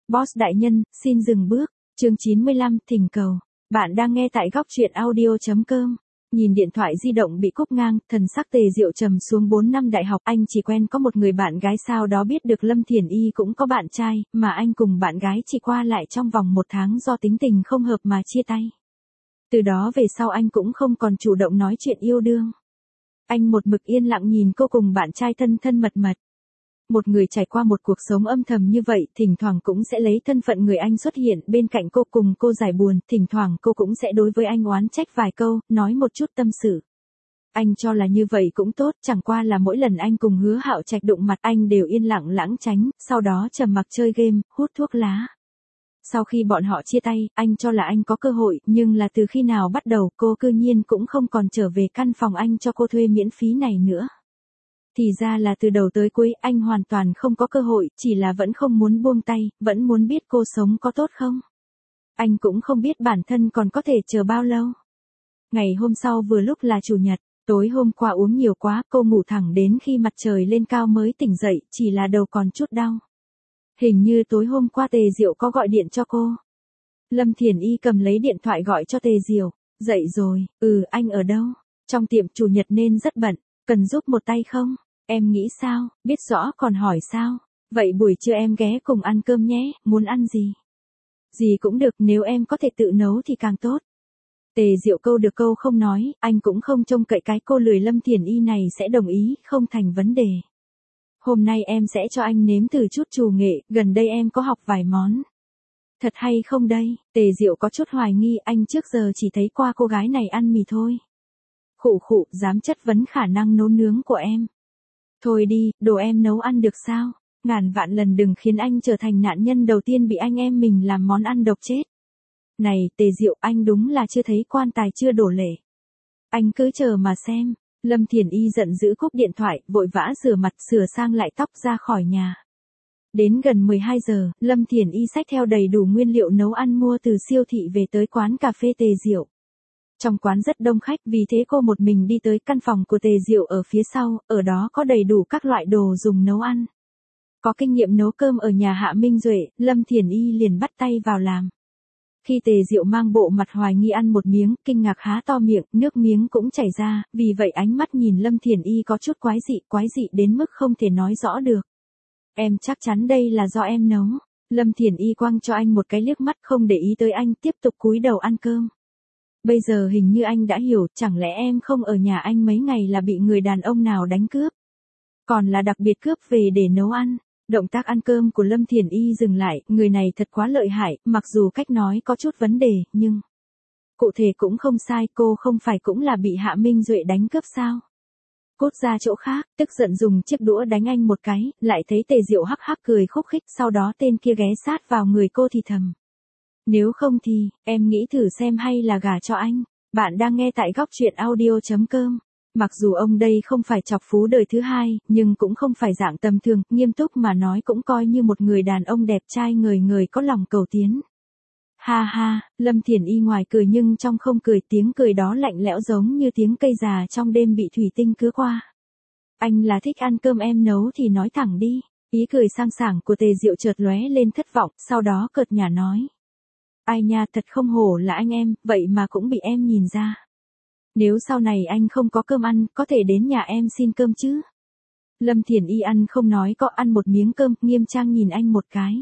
Boss đại nhân, xin dừng bước. Chương 95, thỉnh cầu. Bạn đang nghe tại góc truyện audio.com. Nhìn điện thoại di động bị cúp ngang, thần sắc Tề Diệu trầm xuống. 4 năm đại học, anh chỉ quen có một người bạn gái, sau đó biết được Lâm Thiển Y cũng có bạn trai, mà anh cùng bạn gái chỉ qua lại trong vòng 1 tháng do tính tình không hợp mà chia tay. Từ đó về sau anh cũng không còn chủ động nói chuyện yêu đương. Anh một mực yên lặng nhìn cô cùng bạn trai thân thân mật mật. Một người trải qua một cuộc sống âm thầm như vậy, thỉnh thoảng cũng sẽ lấy thân phận người anh xuất hiện bên cạnh cô cùng cô giải buồn, thỉnh thoảng cô cũng sẽ đối với anh oán trách vài câu, nói một chút tâm sự. Anh cho là như vậy cũng tốt, chẳng qua là mỗi lần anh cùng Hứa Hạo Trạch đụng mặt anh đều yên lặng lãng tránh, sau đó trầm mặc chơi game, hút thuốc lá. Sau khi bọn họ chia tay, anh cho là anh có cơ hội, nhưng là từ khi nào bắt đầu cô cư nhiên cũng không còn trở về căn phòng anh cho cô thuê miễn phí này nữa. Thì ra là từ đầu tới cuối anh hoàn toàn không có cơ hội, chỉ là vẫn không muốn buông tay, vẫn muốn biết cô sống có tốt không. Anh cũng không biết bản thân còn có thể chờ bao lâu. Ngày hôm sau vừa lúc là chủ nhật, tối hôm qua uống nhiều quá, cô ngủ thẳng đến khi mặt trời lên cao mới tỉnh dậy, chỉ là đầu còn chút đau. Hình như tối hôm qua Tề Diệu có gọi điện cho cô. Lâm Thiển Y cầm lấy điện thoại gọi cho Tề Diệu, dậy rồi, anh ở đâu? Trong tiệm, chủ nhật nên rất bận, cần giúp một tay không? Em nghĩ sao, biết rõ còn hỏi sao? Vậy buổi trưa em ghé cùng ăn cơm nhé, muốn ăn gì? Gì cũng được, nếu em có thể tự nấu thì càng tốt. Tề Diệu câu được câu không nói, anh cũng không trông cậy cái cô lười Lâm Thiển Y này sẽ đồng ý, không thành vấn đề. Hôm nay em sẽ cho anh nếm thử chút trù nghệ, gần đây em có học vài món. Thật hay không đây? Tề Diệu có chút hoài nghi, anh trước giờ chỉ thấy qua cô gái này ăn mì thôi. Khụ, dám chất vấn khả năng nấu nướng của em. Thôi đi, đồ em nấu ăn được sao? Ngàn vạn lần đừng khiến anh trở thành nạn nhân đầu tiên bị anh em mình làm món ăn độc chết. Này, Tề Diệu, anh đúng là chưa thấy quan tài chưa đổ lệ. Anh cứ chờ mà xem. Lâm Thiển Y giận dữ cúp điện thoại, vội vã rửa mặt, sửa sang lại tóc ra khỏi nhà. Đến gần 12 giờ, Lâm Thiển Y xách theo đầy đủ nguyên liệu nấu ăn mua từ siêu thị về tới quán cà phê Tề Diệu. Trong quán rất đông khách, vì thế cô một mình đi tới căn phòng của Tề Diệu ở phía sau, ở đó có đầy đủ các loại đồ dùng nấu ăn. Có kinh nghiệm nấu cơm ở nhà Hạ Minh Duệ, Lâm Thiển Y liền bắt tay vào làm. Khi Tề Diệu mang bộ mặt hoài nghi ăn một miếng, kinh ngạc há to miệng, nước miếng cũng chảy ra, vì vậy ánh mắt nhìn Lâm Thiển Y có chút quái dị đến mức không thể nói rõ được. Em chắc chắn đây là do em nấu. Lâm Thiển Y quăng cho anh một cái liếc mắt không để ý tới anh, tiếp tục cúi đầu ăn cơm. Bây giờ hình như anh đã hiểu, chẳng lẽ em không ở nhà anh mấy ngày là bị người đàn ông nào đánh cướp? Còn là đặc biệt cướp về để nấu ăn. Động tác ăn cơm của Lâm Thiển Y dừng lại, người này thật quá lợi hại, mặc dù cách nói có chút vấn đề, nhưng cụ thể cũng không sai, cô không phải cũng là bị Hạ Minh Duệ đánh cướp sao? Cút ra chỗ khác, tức giận dùng chiếc đũa đánh anh một cái, lại thấy Tề Diệu hắc hắc cười khúc khích, sau đó tên kia ghé sát vào người cô thì thầm. Nếu không thì, em nghĩ thử xem hay là gả cho anh. Bạn đang nghe tại góc truyện audio.com. Mặc dù ông đây không phải chọc phú đời thứ hai, nhưng cũng không phải dạng tầm thường, nghiêm túc mà nói cũng coi như một người đàn ông đẹp trai người có lòng cầu tiến. Ha ha, Lâm Thiển Y ngoài cười nhưng trong không cười, tiếng cười đó lạnh lẽo giống như tiếng cây già trong đêm bị thủy tinh cứa qua. Anh là thích ăn cơm em nấu thì nói thẳng đi. Ý cười sang sảng của Tề Diệu chợt lóe lên thất vọng, sau đó cợt nhả nói. Ai nha, thật không hổ là anh em, vậy mà cũng bị em nhìn ra. Nếu sau này anh không có cơm ăn, có thể đến nhà em xin cơm chứ? Lâm Thiển Y ăn không nói có ăn một miếng cơm, nghiêm trang nhìn anh một cái.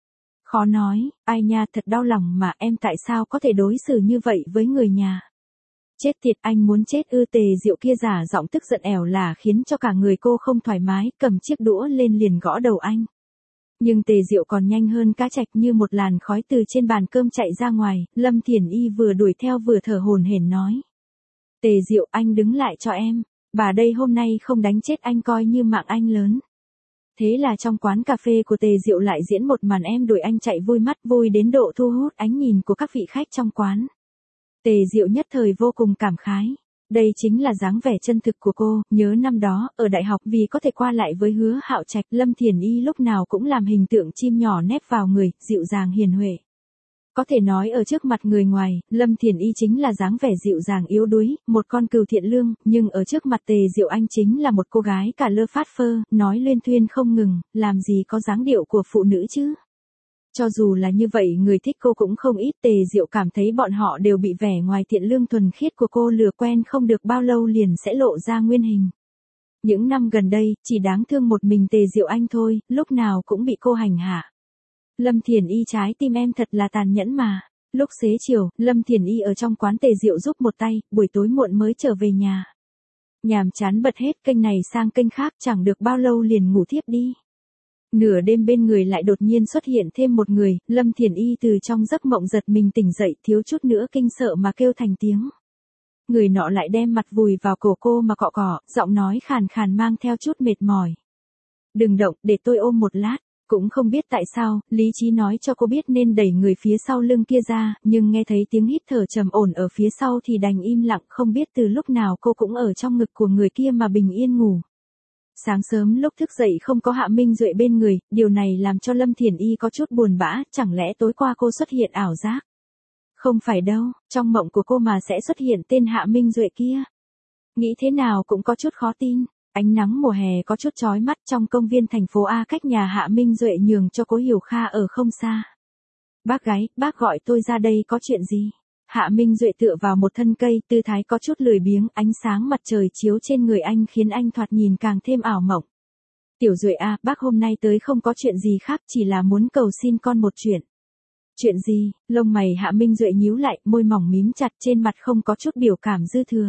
Khó nói, ai nha, thật đau lòng mà, em tại sao có thể đối xử như vậy với người nhà? Chết tiệt, anh muốn chết ư? Tề Diệu kia giả giọng tức giận ẻo là khiến cho cả người cô không thoải mái, cầm chiếc đũa lên liền gõ đầu anh. Nhưng Tề Diệu còn nhanh hơn cá trạch, như một làn khói từ trên bàn cơm chạy ra ngoài, Lâm Thiển Y vừa đuổi theo vừa thở hổn hển nói. Tề Diệu, anh đứng lại cho em, bà đây hôm nay không đánh chết anh coi như mạng anh lớn. Thế là trong quán cà phê của Tề Diệu lại diễn một màn em đuổi anh chạy vui mắt, vui đến độ thu hút ánh nhìn của các vị khách trong quán. Tề Diệu nhất thời vô cùng cảm khái. Đây chính là dáng vẻ chân thực của cô, nhớ năm đó, ở đại học vì có thể qua lại với Hứa Hạo Trạch, Lâm Thiển Y lúc nào cũng làm hình tượng chim nhỏ nép vào người, dịu dàng hiền huệ. Có thể nói ở trước mặt người ngoài, Lâm Thiển Y chính là dáng vẻ dịu dàng yếu đuối, một con cừu thiện lương, nhưng ở trước mặt Tề Diệu anh chính là một cô gái cả lơ phát phơ, nói luyên thuyên không ngừng, làm gì có dáng điệu của phụ nữ chứ. Cho dù là như vậy người thích cô cũng không ít. Tề Diệu cảm thấy bọn họ đều bị vẻ ngoài thiện lương thuần khiết của cô lừa quen, không được bao lâu liền sẽ lộ ra nguyên hình. Những năm gần đây, chỉ đáng thương một mình Tề Diệu Anh thôi, lúc nào cũng bị cô hành hạ. Lâm Thiền Y, trái tim em thật là tàn nhẫn mà. Lúc xế chiều, Lâm Thiền Y ở trong quán Tề Diệu giúp một tay, buổi tối muộn mới trở về nhà. Nhàm chán bật hết kênh này sang kênh khác, chẳng được bao lâu liền ngủ thiếp đi. Nửa đêm bên người lại đột nhiên xuất hiện thêm một người, Lâm Thiền Y từ trong giấc mộng giật mình tỉnh dậy, thiếu chút nữa kinh sợ mà kêu thành tiếng. Người nọ lại đem mặt vùi vào cổ cô mà cọ cọ, giọng nói khàn khàn mang theo chút mệt mỏi. Đừng động, để tôi ôm một lát. Cũng không biết tại sao, lý trí nói cho cô biết nên đẩy người phía sau lưng kia ra, nhưng nghe thấy tiếng hít thở trầm ổn ở phía sau thì đành im lặng, không biết từ lúc nào cô cũng ở trong ngực của người kia mà bình yên ngủ. Sáng sớm lúc thức dậy không có Hạ Minh Duệ bên người, điều này làm cho Lâm Thiền Y có chút buồn bã, chẳng lẽ tối qua cô xuất hiện ảo giác? Không phải đâu, trong mộng của cô mà sẽ xuất hiện tên Hạ Minh Duệ kia. Nghĩ thế nào cũng có chút khó tin. Ánh nắng mùa hè có chút chói mắt trong công viên thành phố A cách nhà Hạ Minh Duệ nhường cho Cố Hiểu Kha ở không xa. Bác gái, bác gọi tôi ra đây có chuyện gì? Hạ Minh Duệ tựa vào một thân cây, tư thái có chút lười biếng, ánh sáng mặt trời chiếu trên người anh khiến anh thoạt nhìn càng thêm ảo mộng. Tiểu Duệ à, bác hôm nay tới không có chuyện gì khác, chỉ là muốn cầu xin con một chuyện. Chuyện gì? Lông mày Hạ Minh Duệ nhíu lại, môi mỏng mím chặt, trên mặt không có chút biểu cảm dư thừa.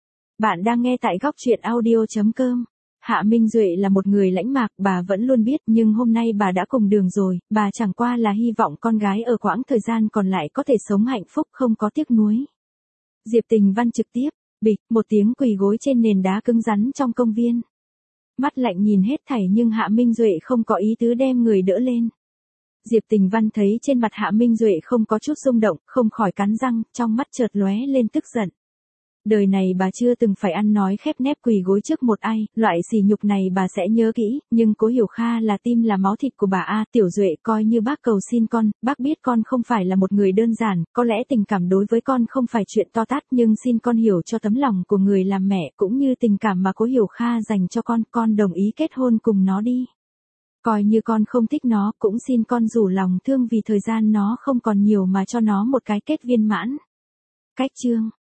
Bạn đang nghe tại góc truyện audio.com. Hạ Minh Duệ là một người lãnh mạc, bà vẫn luôn biết, nhưng hôm nay bà đã cùng đường rồi, bà chẳng qua là hy vọng con gái ở quãng thời gian còn lại có thể sống hạnh phúc không có tiếc nuối. Diệp Tình Văn trực tiếp, bịch, một tiếng quỳ gối trên nền đá cứng rắn trong công viên. Mắt lạnh nhìn hết thảy nhưng Hạ Minh Duệ không có ý tứ đem người đỡ lên. Diệp Tình Văn thấy trên mặt Hạ Minh Duệ không có chút rung động, không khỏi cắn răng, trong mắt chợt lóe lên tức giận. Đời này bà chưa từng phải ăn nói khép nép quỳ gối trước một ai, loại sỉ nhục này bà sẽ nhớ kỹ, nhưng Cố Hiểu Kha là tim là máu thịt của bà a. Tiểu Duệ, coi như bác cầu xin con, bác biết con không phải là một người đơn giản, có lẽ tình cảm đối với con không phải chuyện to tát, nhưng xin con hiểu cho tấm lòng của người làm mẹ cũng như tình cảm mà Cố Hiểu Kha dành cho con đồng ý kết hôn cùng nó đi. Coi như con không thích nó, cũng xin con rủ lòng thương vì thời gian nó không còn nhiều mà cho nó một cái kết viên mãn. Cách chương